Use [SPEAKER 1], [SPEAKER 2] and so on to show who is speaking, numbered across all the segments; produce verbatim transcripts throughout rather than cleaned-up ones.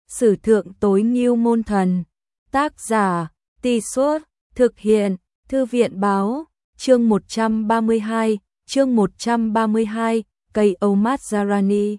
[SPEAKER 1] Sử thượng tối ngưu môn thần. Tác giả, Tì Suốt, thực hiện, Thư viện báo, chương một trăm ba mươi hai, chương một trăm ba mươi hai, cây Âu Mazzarani.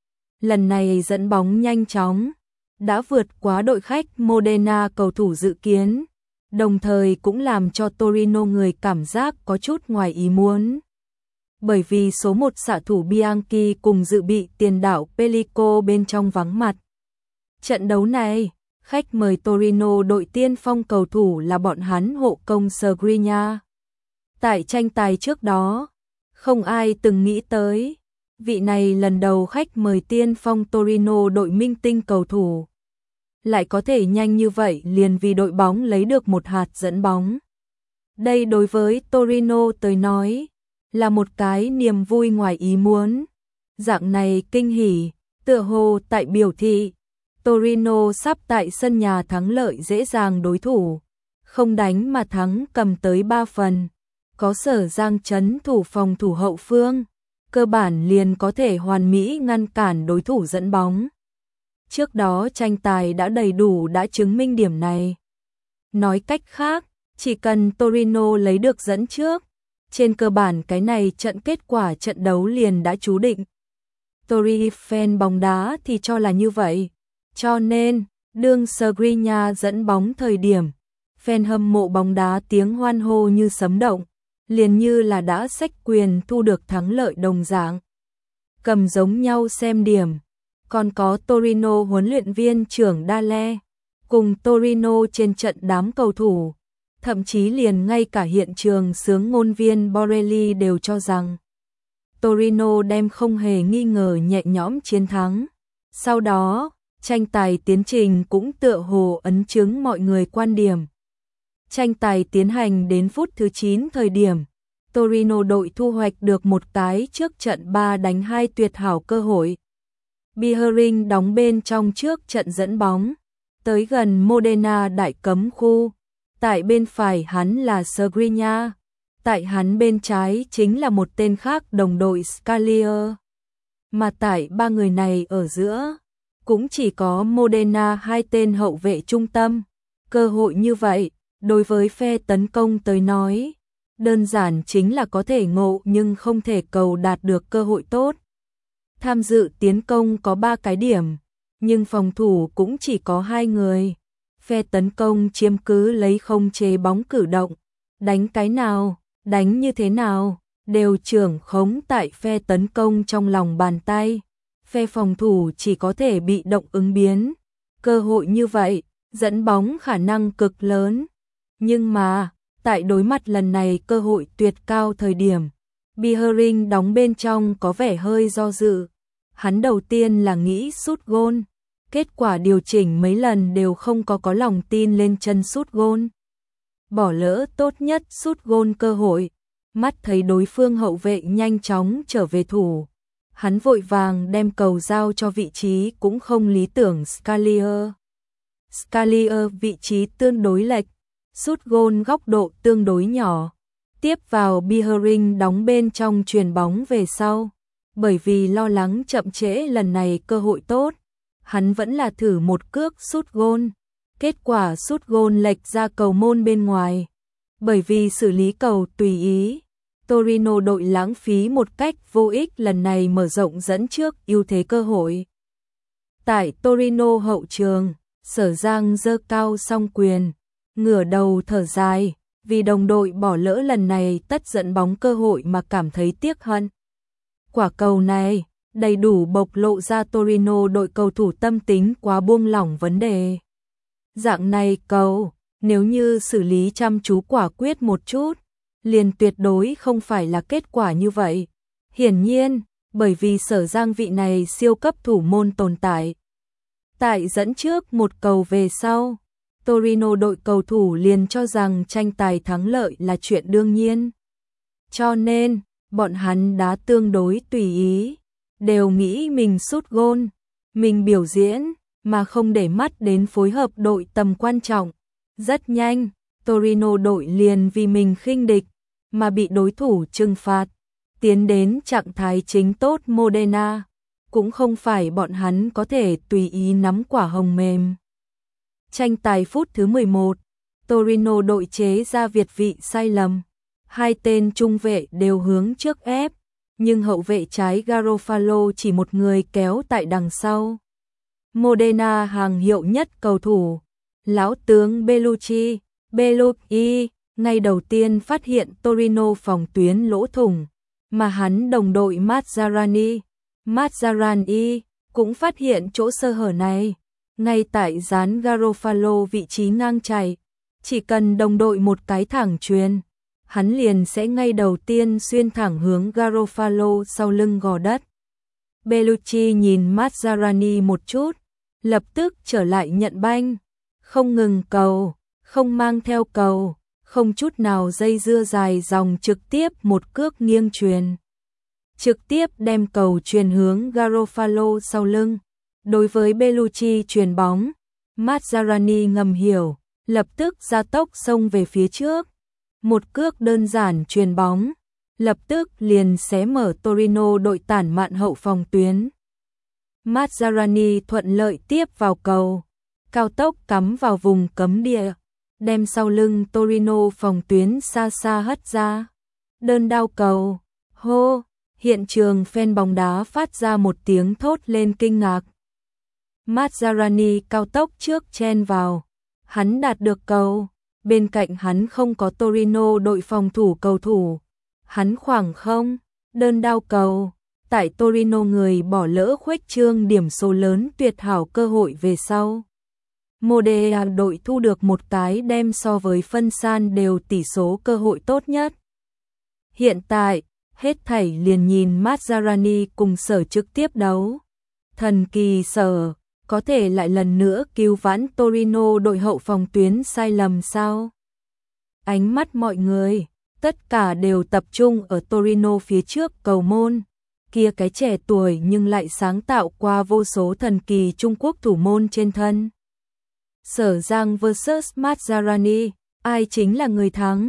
[SPEAKER 1] Lần này dẫn bóng nhanh chóng, đã vượt quá đội khách Modena cầu thủ dự kiến, đồng thời cũng làm cho Torino người cảm giác có chút ngoài ý muốn. Bởi vì số một xạ thủ Bianchi cùng dự bị tiền đạo Pellico bên trong vắng mặt. Trận đấu này, khách mời Torino đội tiên phong cầu thủ là bọn hắn hộ công Skriniar. Tại tranh tài trước đó, không ai từng nghĩ tới, vị này lần đầu khách mời tiên phong Torino đội minh tinh cầu thủ lại có thể nhanh như vậy liền vì đội bóng lấy được một hạt dẫn bóng. Đây đối với Torino tới nói là một cái niềm vui ngoài ý muốn. Dạng này kinh hỉ, tựa hồ tại biểu thị Torino sắp tại sân nhà thắng lợi dễ dàng đối thủ, không đánh mà thắng cầm tới ba phần, có Sở Giang trấn thủ phòng thủ hậu phương, cơ bản liền có thể hoàn mỹ ngăn cản đối thủ dẫn bóng. Trước đó tranh tài đã đầy đủ đã chứng minh điểm này. Nói cách khác, chỉ cần Torino lấy được dẫn trước, trên cơ bản cái này trận kết quả trận đấu liền đã chú định. Tori fan bóng đá thì cho là như vậy. Cho nên, đương Skriniar dẫn bóng thời điểm, fan hâm mộ bóng đá tiếng hoan hô như sấm động, liền như là đã xách quyền thu được thắng lợi đồng dạng. Cầm giống nhau xem điểm, còn có Torino huấn luyện viên trưởng Dale, cùng Torino trên trận đám cầu thủ, thậm chí liền ngay cả hiện trường xướng ngôn viên Borelli đều cho rằng Torino đem không hề nghi ngờ nhẹ nhõm chiến thắng. Sau đó, tranh tài tiến trình cũng tựa hồ ấn chứng mọi người quan điểm. Tranh tài tiến hành đến phút thứ chín thời điểm, Torino đội thu hoạch được một cái trước trận ba đánh hai tuyệt hảo cơ hội. Biering đóng bên trong trước trận dẫn bóng, tới gần Modena đại cấm khu. Tại bên phải hắn là Skriniar, tại hắn bên trái chính là một tên khác đồng đội Scalier. Mà tại ba người này ở giữa, cũng chỉ có Modena hai tên hậu vệ trung tâm. Cơ hội như vậy, đối với phe tấn công tới nói, đơn giản chính là có thể ngộ nhưng không thể cầu đạt được cơ hội tốt. Tham dự tiến công có ba cái điểm, nhưng phòng thủ cũng chỉ có hai người. Phe tấn công chiếm cứ lấy không chế bóng cử động, đánh cái nào, đánh như thế nào, đều trưởng khống tại phe tấn công trong lòng bàn tay. Phe phòng thủ chỉ có thể bị động ứng biến. Cơ hội như vậy, dẫn bóng khả năng cực lớn. Nhưng mà, tại đối mặt lần này cơ hội tuyệt cao thời điểm, Biering đóng bên trong có vẻ hơi do dự. Hắn đầu tiên là nghĩ sút gôn, kết quả điều chỉnh mấy lần đều không có có lòng tin lên chân sút gôn. Bỏ lỡ tốt nhất sút gôn cơ hội, mắt thấy đối phương hậu vệ nhanh chóng trở về thủ. Hắn vội vàng đem cầu giao cho vị trí cũng không lý tưởng Scalier. Scalier vị trí tương đối lệch, sút gôn góc độ tương đối nhỏ. Tiếp vào Biering đóng bên trong chuyền bóng về sau. Bởi vì lo lắng chậm trễ lần này cơ hội tốt, hắn vẫn là thử một cước sút gôn. Kết quả sút gôn lệch ra cầu môn bên ngoài. Bởi vì xử lý cầu tùy ý, Torino đội lãng phí một cách vô ích lần này mở rộng dẫn trước ưu thế cơ hội. Tại Torino hậu trường, Sở Giang giơ cao song quyền, ngửa đầu thở dài, vì đồng đội bỏ lỡ lần này tất dẫn bóng cơ hội mà cảm thấy tiếc hận. Quả cầu này, đầy đủ bộc lộ ra Torino đội cầu thủ tâm tính quá buông lỏng vấn đề. Dạng này cầu, nếu như xử lý chăm chú quả quyết một chút, liền tuyệt đối không phải là kết quả như vậy. Hiển nhiên, bởi vì Sở Giang vị này siêu cấp thủ môn tồn tại. Tại dẫn trước một cầu về sau, Torino đội cầu thủ liền cho rằng tranh tài thắng lợi là chuyện đương nhiên. Cho nên, bọn hắn đá tương đối tùy ý, đều nghĩ mình sút gôn, mình biểu diễn, mà không để mắt đến phối hợp đội tầm quan trọng. Rất nhanh, Torino đội liền vì mình khinh địch, mà bị đối thủ trừng phạt, tiến đến trạng thái chính tốt Modena. cũng không phải bọn hắn có thể tùy ý nắm quả hồng mềm. Tranh tài phút thứ mười một, Torino đội chế ra việt vị sai lầm. Hai tên trung vệ đều hướng trước ép, nhưng hậu vệ trái Garofalo chỉ một người kéo tại đằng sau. Modena hàng hiệu nhất cầu thủ, lão tướng Bellucci, Bellucci, ngay đầu tiên phát hiện Torino phòng tuyến lỗ thủng, mà hắn đồng đội Mazzarani, Mazzarani cũng phát hiện chỗ sơ hở này, ngay tại dán Garofalo vị trí ngang chạy, chỉ cần đồng đội một cái thẳng chuyền, hắn liền sẽ ngay đầu tiên xuyên thẳng hướng Garofalo sau lưng gò đất. Bellucci nhìn Mazzarani một chút, lập tức trở lại nhận banh, không ngừng cầu, không mang theo cầu, không chút nào dây dưa dài dòng, trực tiếp một cước nghiêng chuyền, trực tiếp đem cầu chuyền hướng Garofalo sau lưng. Đối với Bellucci chuyền bóng, Mazzarani ngầm hiểu, lập tức gia tốc xông về phía trước. Một cước đơn giản chuyền bóng, lập tức liền xé mở Torino đội tản mạn hậu phòng tuyến. Mazzarani thuận lợi tiếp vào cầu, cao tốc cắm vào vùng cấm địa, đem sau lưng Torino phòng tuyến xa xa hất ra. Đơn đao cầu, hô, hiện trường fan bóng đá phát ra một tiếng thốt lên kinh ngạc. Mazzarani cao tốc trước chen vào, hắn đạt được cầu, bên cạnh hắn không có Torino đội phòng thủ cầu thủ, hắn khoảng không, đơn đao cầu, tại Torino người bỏ lỡ khuếch trương điểm số lớn tuyệt hảo cơ hội về sau. Modena đội thu được một cái đem so với phân san đều tỷ số cơ hội tốt nhất. Hiện tại, hết thảy liền nhìn Mazzarani cùng Sở trực tiếp đấu. Thần kỳ Sở, có thể lại lần nữa cứu vãn Torino đội hậu phòng tuyến sai lầm sao? Ánh mắt mọi người, tất cả đều tập trung ở Torino phía trước cầu môn. Kia cái trẻ tuổi nhưng lại sáng tạo qua vô số thần kỳ Trung Quốc thủ môn trên thân. Sở Giang versus Mazzarani, ai chính là người thắng?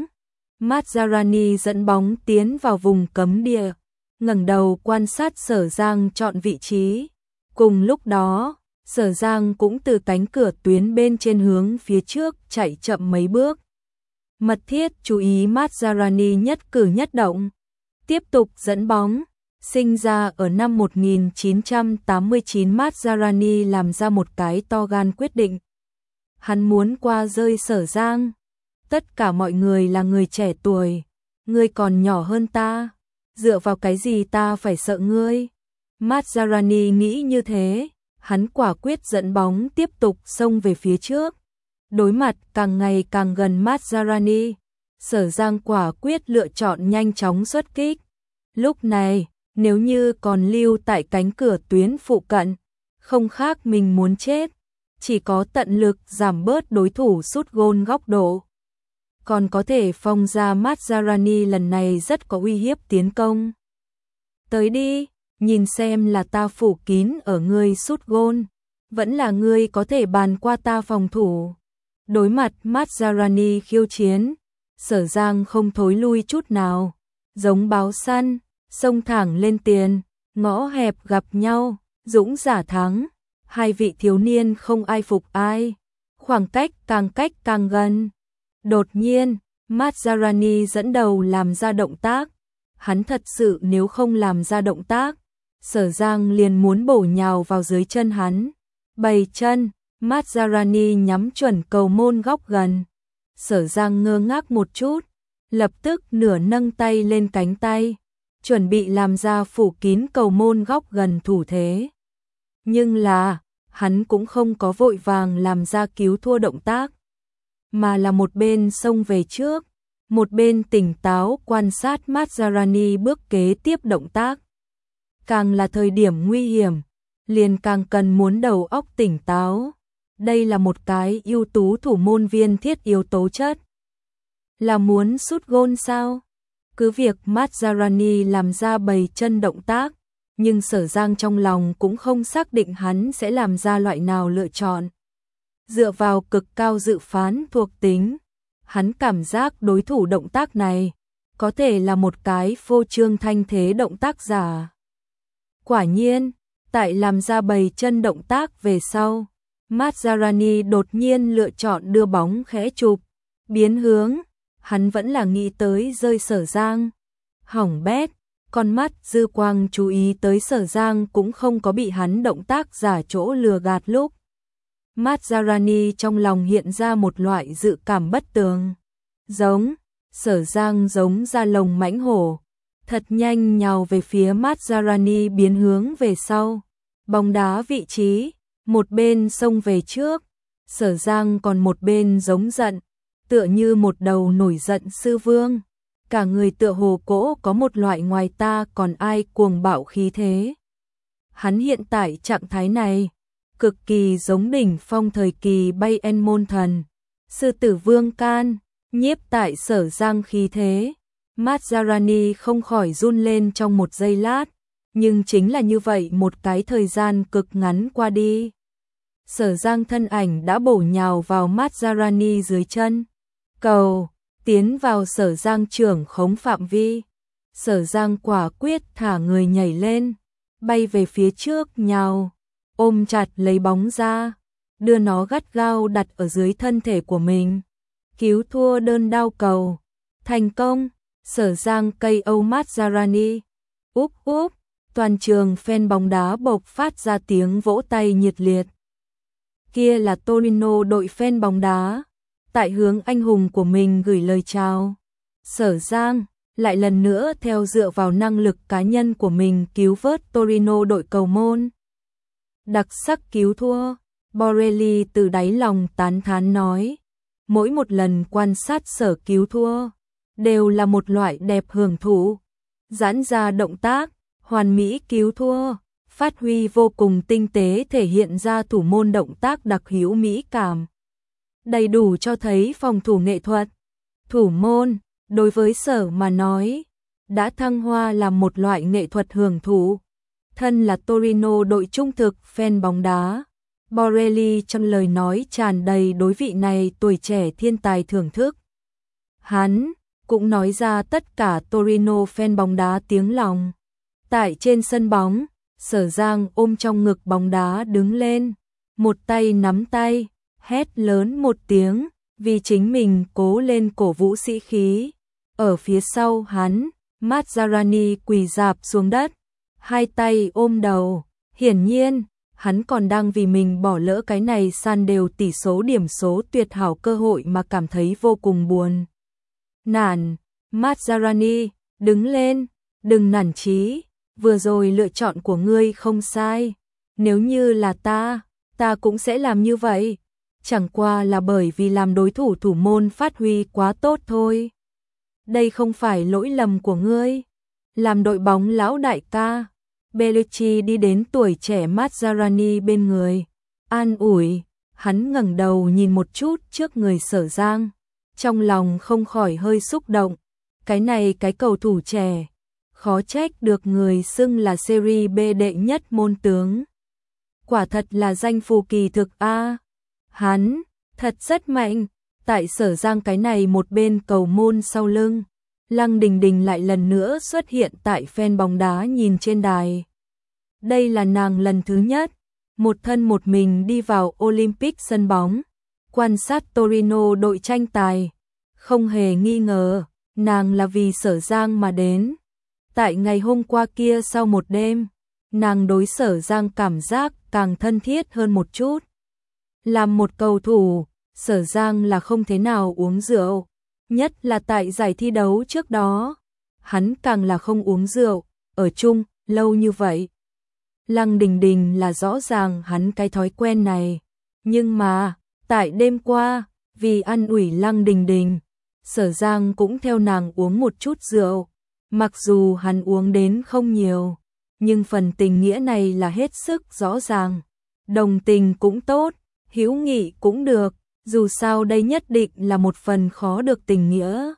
[SPEAKER 1] Mazzarani dẫn bóng tiến vào vùng cấm địa, ngẩng đầu quan sát Sở Giang chọn vị trí. Cùng lúc đó, Sở Giang cũng từ cánh cửa tuyến bên trên hướng phía trước chạy chậm mấy bước. Mật thiết chú ý Mazzarani nhất cử nhất động. Tiếp tục dẫn bóng. Sinh ra ở năm một nghìn chín trăm tám mươi chín, Mazzarani làm ra một cái to gan quyết định. Hắn muốn qua rơi Sở Giang. Tất cả mọi người là người trẻ tuổi. Ngươi còn nhỏ hơn ta. Dựa vào cái gì ta phải sợ ngươi? Mazzarani nghĩ như thế. Hắn quả quyết dẫn bóng tiếp tục xông về phía trước. Đối mặt càng ngày càng gần Mazzarani, Sở Giang quả quyết lựa chọn nhanh chóng xuất kích. Lúc này, nếu như còn lưu tại cánh cửa tuyến phụ cận, không khác mình muốn chết, chỉ có tận lực giảm bớt đối thủ sút gôn góc độ. Còn có thể phong ra Mazzarani lần này rất có uy hiếp tiến công. Tới đi, nhìn xem là ta phủ kín ở ngươi sút gôn, vẫn là ngươi có thể bàn qua ta phòng thủ. Đối mặt Mazzarani khiêu chiến, Sở Giang không thối lui chút nào, giống báo săn, xông thẳng lên tiền, ngõ hẹp gặp nhau, dũng giả thắng, hai vị thiếu niên không ai phục ai, khoảng cách càng cách càng gần. Đột nhiên, Mazzarani dẫn đầu làm ra động tác, hắn thật sự nếu không làm ra động tác, Sở Giang liền muốn bổ nhào vào dưới chân hắn. Bày chân, Mazzarani nhắm chuẩn cầu môn góc gần. Sở Giang ngơ ngác một chút, lập tức nửa nâng tay lên cánh tay, chuẩn bị làm ra phủ kín cầu môn góc gần thủ thế. Nhưng là, hắn cũng không có vội vàng làm ra cứu thua động tác, mà là một bên xông về trước, một bên tỉnh táo quan sát Mazzarani bước kế tiếp động tác. Càng là thời điểm nguy hiểm, liền càng cần muốn đầu óc tỉnh táo. Đây là một cái ưu tú thủ môn viên thiết yếu tố chất. Là muốn sút gôn sao? Cứ việc Mazzarani làm ra bày chân động tác, nhưng Sở Giang trong lòng cũng không xác định hắn sẽ làm ra loại nào lựa chọn. Dựa vào cực cao dự phán thuộc tính, hắn cảm giác đối thủ động tác này có thể là một cái phô trương thanh thế động tác giả. Quả nhiên, Tại làm ra bày chân động tác về sau, Mazharani đột nhiên lựa chọn đưa bóng khẽ chụp, biến hướng, hắn vẫn là nghĩ tới rơi Sở Giang. Hỏng bét, con mắt dư quang chú ý tới Sở Giang cũng không có bị hắn động tác giả chỗ lừa gạt lúc. Mazharani trong lòng hiện ra một loại dự cảm bất tường. Giống, Sở Giang giống ra lồng mãnh hổ, thật nhanh nhào về phía Mazharani biến hướng về sau. Bóng đá vị trí, một bên xông về trước, Sở Giang còn một bên giống giận, tựa như một đầu nổi giận sư vương. Cả người tựa hồ cỗ có một loại ngoài ta còn ai cuồng bạo khí thế. Hắn hiện tại trạng thái này, cực kỳ giống đỉnh phong thời kỳ Bayern môn thần. Sư tử vương can, nhiếp tại Sở Giang khí thế. Mazharani không khỏi run lên trong một giây lát, nhưng chính là như vậy một cái thời gian cực ngắn qua đi. Sở Giang thân ảnh đã bổ nhào vào Mazharani dưới chân. Cầu, tiến vào Sở Giang trưởng khống phạm vi. Sở Giang quả quyết thả người nhảy lên, bay về phía trước nhào, ôm chặt lấy bóng ra, đưa nó gắt gao đặt ở dưới thân thể của mình. Cứu thua đơn đao cầu. Thành công, Sở Giang ca o Mazharani. Úp úp, toàn trường fan bóng đá bộc phát ra tiếng vỗ tay nhiệt liệt. Kia là Torino đội fan bóng đá, tại hướng anh hùng của mình gửi lời chào. Sở Giang lại lần nữa theo dựa vào năng lực cá nhân của mình cứu vớt Torino đội cầu môn. Đặc sắc cứu thua, Borelli từ đáy lòng tán thán nói. Mỗi một lần quan sát Sở cứu thua, đều là một loại đẹp hưởng thụ. Giãn ra động tác, hoàn mỹ cứu thua, phát huy vô cùng tinh tế thể hiện ra thủ môn động tác đặc hữu mỹ cảm. Đầy đủ cho thấy phòng thủ nghệ thuật. Thủ môn, đối với Sở mà nói, đã thăng hoa làm một loại nghệ thuật hưởng thụ. Thân là Torino đội trung thực fan bóng đá, Borelli trong lời nói tràn đầy đối vị này tuổi trẻ thiên tài thưởng thức. Hắn cũng nói ra tất cả Torino fan bóng đá tiếng lòng. Tại trên sân bóng, Sở Giang ôm trong ngực bóng đá đứng lên, một tay nắm tay, hét lớn một tiếng, vì chính mình cố lên cổ vũ sĩ khí. Ở phía sau hắn, Mazharani quỳ rạp xuống đất, hai tay ôm đầu, hiển nhiên, hắn còn đang vì mình bỏ lỡ cái này san đều tỷ số điểm số tuyệt hảo cơ hội mà cảm thấy vô cùng buồn. Nản, Mazharani, đứng lên, đừng nản chí, vừa rồi lựa chọn của ngươi không sai. Nếu như là ta, ta cũng sẽ làm như vậy. Chẳng qua là bởi vì làm đối thủ thủ môn phát huy quá tốt thôi. Đây không phải lỗi lầm của ngươi. Làm đội bóng lão đại ca, Bellucci đi đến tuổi trẻ Mazharani bên người, an ủi, hắn ngẩng đầu nhìn một chút trước người Sở Giang, trong lòng không khỏi hơi xúc động. Cái này cái cầu thủ trẻ, khó trách được người xưng là Serie B đệ nhất môn tướng. Quả thật là danh phù kỳ thực a. Hắn, thật rất mạnh. Tại Sở Giang cái này một bên cầu môn sau lưng, Lăng Đình Đình lại lần nữa xuất hiện tại fan bóng đá nhìn trên đài. Đây là nàng lần thứ nhất, một thân một mình đi vào Olympic sân bóng, quan sát Torino đội tranh tài. Không hề nghi ngờ, nàng là vì Sở Giang mà đến. Tại ngày hôm qua kia sau một đêm, nàng đối Sở Giang cảm giác càng thân thiết hơn một chút. Làm một cầu thủ, Sở Giang là không thế nào uống rượu, nhất là tại giải thi đấu trước đó. Hắn càng là không uống rượu, ở chung lâu như vậy. Lăng Đình Đình là rõ ràng hắn cái thói quen này, nhưng mà, tại đêm qua, vì ăn ủi Lăng Đình Đình, Sở Giang cũng theo nàng uống một chút rượu. Mặc dù hắn uống đến không nhiều, nhưng phần tình nghĩa này là hết sức rõ ràng. Đồng tình cũng tốt, hữu nghị cũng được, dù sao đây nhất định là một phần khó được tình nghĩa.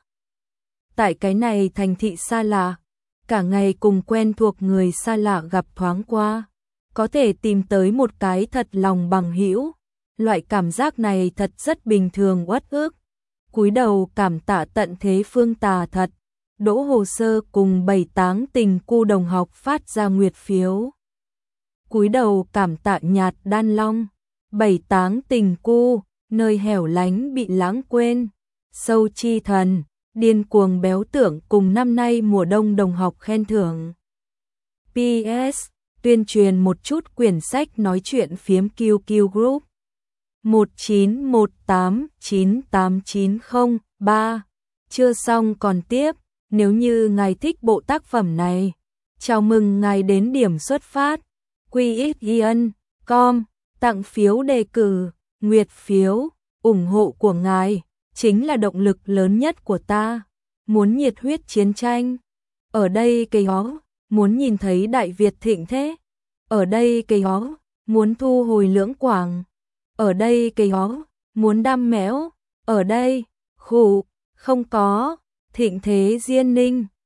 [SPEAKER 1] Tại cái này thành thị xa lạ, cả ngày cùng quen thuộc người xa lạ gặp thoáng qua, có thể tìm tới một cái thật lòng bằng hữu, loại cảm giác này thật rất bình thường uất ức. Cúi đầu cảm tạ tận thế phương tà thật. Đỗ Hồ Sơ cùng bảy táng tình cu đồng học phát ra nguyệt phiếu. cúi đầu cảm tạ nhạt đan long, bảy táng tình cu, nơi hẻo lánh bị lãng quên, sâu chi thần, điên cuồng béo tưởng cùng năm nay mùa đông đồng học khen thưởng. pê ét. Tuyên truyền một chút quyển sách nói chuyện phiếm Q Q Group một chín một tám chín tám chín không ba. Chưa xong còn tiếp, nếu như ngài thích bộ tác phẩm này, chào mừng ngài đến điểm xuất phát quy ích ion chấm com, tặng phiếu đề cử, nguyệt phiếu, ủng hộ của ngài chính là động lực lớn nhất của ta. Muốn nhiệt huyết chiến tranh, ở đây cây ó, muốn nhìn thấy Đại Việt thịnh thế, ở đây cây ó, muốn thu hồi Lưỡng Quảng, ở đây cây ó, muốn đam mẽo, ở đây, khủ, không có, thịnh thế Diên Ninh.